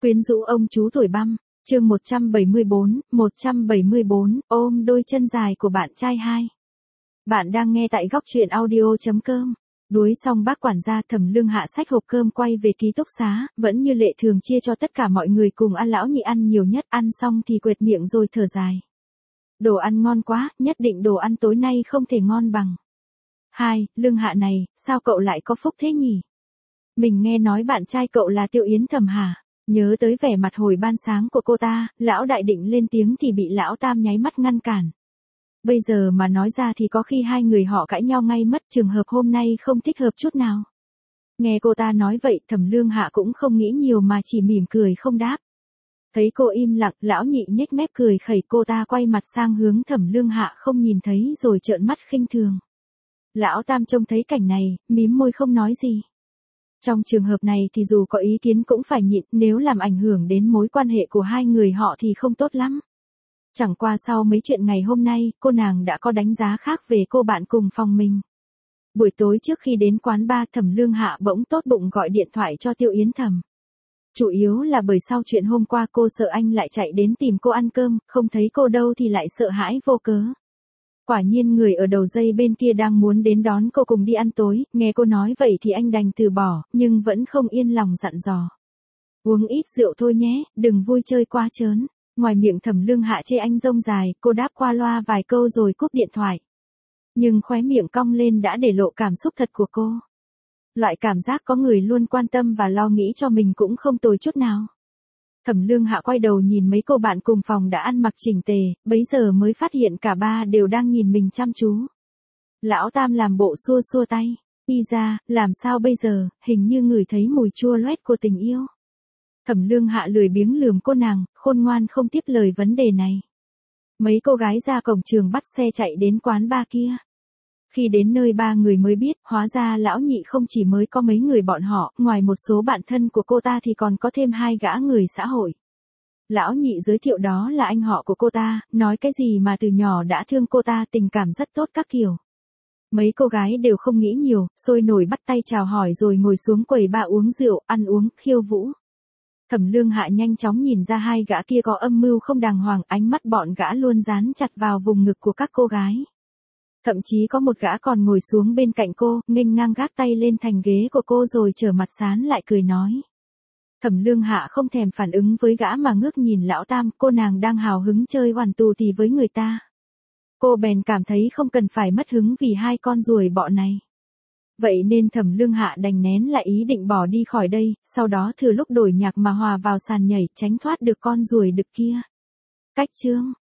Quyến rũ ông chú tuổi băm, chương 174, ôm đôi chân dài của bạn trai 2. Bạn đang nghe tại góc truyện audio.com. Đuối xong bác quản gia Thẩm Lương Hạ xách hộp cơm quay về ký túc xá, vẫn như lệ thường chia cho tất cả mọi người cùng ăn. Lão nhị ăn nhiều nhất, ăn xong thì quệt miệng rồi thở dài. Đồ ăn ngon quá, nhất định đồ ăn tối nay không thể ngon bằng. Lương Hạ này, sao cậu lại có phúc thế nhỉ? Mình nghe nói bạn trai cậu là Tiêu Yến Thẩm hả? Nhớ tới vẻ mặt hồi ban sáng của cô ta, lão đại định lên tiếng thì bị lão tam nháy mắt ngăn cản. Bây giờ mà nói ra thì có khi hai người họ cãi nhau ngay mất, trường hợp hôm nay không thích hợp chút nào. Nghe cô ta nói vậy, Thẩm Lương Hạ cũng không nghĩ nhiều mà chỉ mỉm cười không đáp. Thấy cô im lặng, lão nhị nhếch mép cười khẩy, cô ta quay mặt sang hướng Thẩm Lương Hạ không nhìn thấy rồi trợn mắt khinh thường. Lão tam trông thấy cảnh này, mím môi không nói gì. Trong trường hợp này thì dù có ý kiến cũng phải nhịn, nếu làm ảnh hưởng đến mối quan hệ của hai người họ thì không tốt lắm. Chẳng qua sau mấy chuyện ngày hôm nay, cô nàng đã có đánh giá khác về cô bạn cùng phòng mình. Buổi tối trước khi đến quán bar, Thẩm Lương Hạ bỗng tốt bụng gọi điện thoại cho Tiêu Yến Thẩm. Chủ yếu là bởi sau chuyện hôm qua cô sợ anh lại chạy đến tìm cô ăn cơm, không thấy cô đâu thì lại sợ hãi vô cớ. Quả nhiên người ở đầu dây bên kia đang muốn đến đón cô cùng đi ăn tối, nghe cô nói vậy thì anh đành từ bỏ, nhưng vẫn không yên lòng dặn dò. Uống ít rượu thôi nhé, đừng vui chơi quá trớn. Ngoài miệng Thẩm Lương Hạ chê anh rông dài, cô đáp qua loa vài câu rồi cúp điện thoại. Nhưng khóe miệng cong lên đã để lộ cảm xúc thật của cô. Loại cảm giác có người luôn quan tâm và lo nghĩ cho mình cũng không tồi chút nào. Thẩm Lương Hạ quay đầu nhìn mấy cô bạn cùng phòng đã ăn mặc chỉnh tề, bấy giờ mới phát hiện cả ba đều đang nhìn mình chăm chú. Lão tam làm bộ xua xua tay, đi ra, làm sao bây giờ, hình như ngửi thấy mùi chua loét của tình yêu. Thẩm Lương Hạ lười biếng lườm cô nàng, khôn ngoan không tiếp lời vấn đề này. Mấy cô gái ra cổng trường bắt xe chạy đến quán bar kia. Khi đến nơi ba người mới biết, hóa ra lão nhị không chỉ mới có mấy người bọn họ, ngoài một số bạn thân của cô ta thì còn có thêm 2 gã người xã hội. Lão nhị giới thiệu đó là anh họ của cô ta, nói cái gì mà từ nhỏ đã thương cô ta, tình cảm rất tốt các kiểu. Mấy cô gái đều không nghĩ nhiều, sôi nổi bắt tay chào hỏi rồi ngồi xuống quầy bar uống rượu, ăn uống, khiêu vũ. Thẩm Lương Hạ nhanh chóng nhìn ra 2 gã kia có âm mưu không đàng hoàng, ánh mắt bọn gã luôn dán chặt vào vùng ngực của các cô gái. Thậm chí có một gã còn ngồi xuống bên cạnh cô, nghênh ngang gác tay lên thành ghế của cô rồi trở mặt sán lại cười nói. Thẩm Lương Hạ không thèm phản ứng với gã mà ngước nhìn lão tam, cô nàng đang hào hứng chơi hoàn tù thì với người ta. Cô bèn cảm thấy không cần phải mất hứng vì 2 con ruồi bọ này. Vậy nên Thẩm Lương Hạ đành nén lại ý định bỏ đi khỏi đây, sau đó thừa lúc đổi nhạc mà hòa vào sàn nhảy, tránh thoát được con ruồi đực kia. Cách chương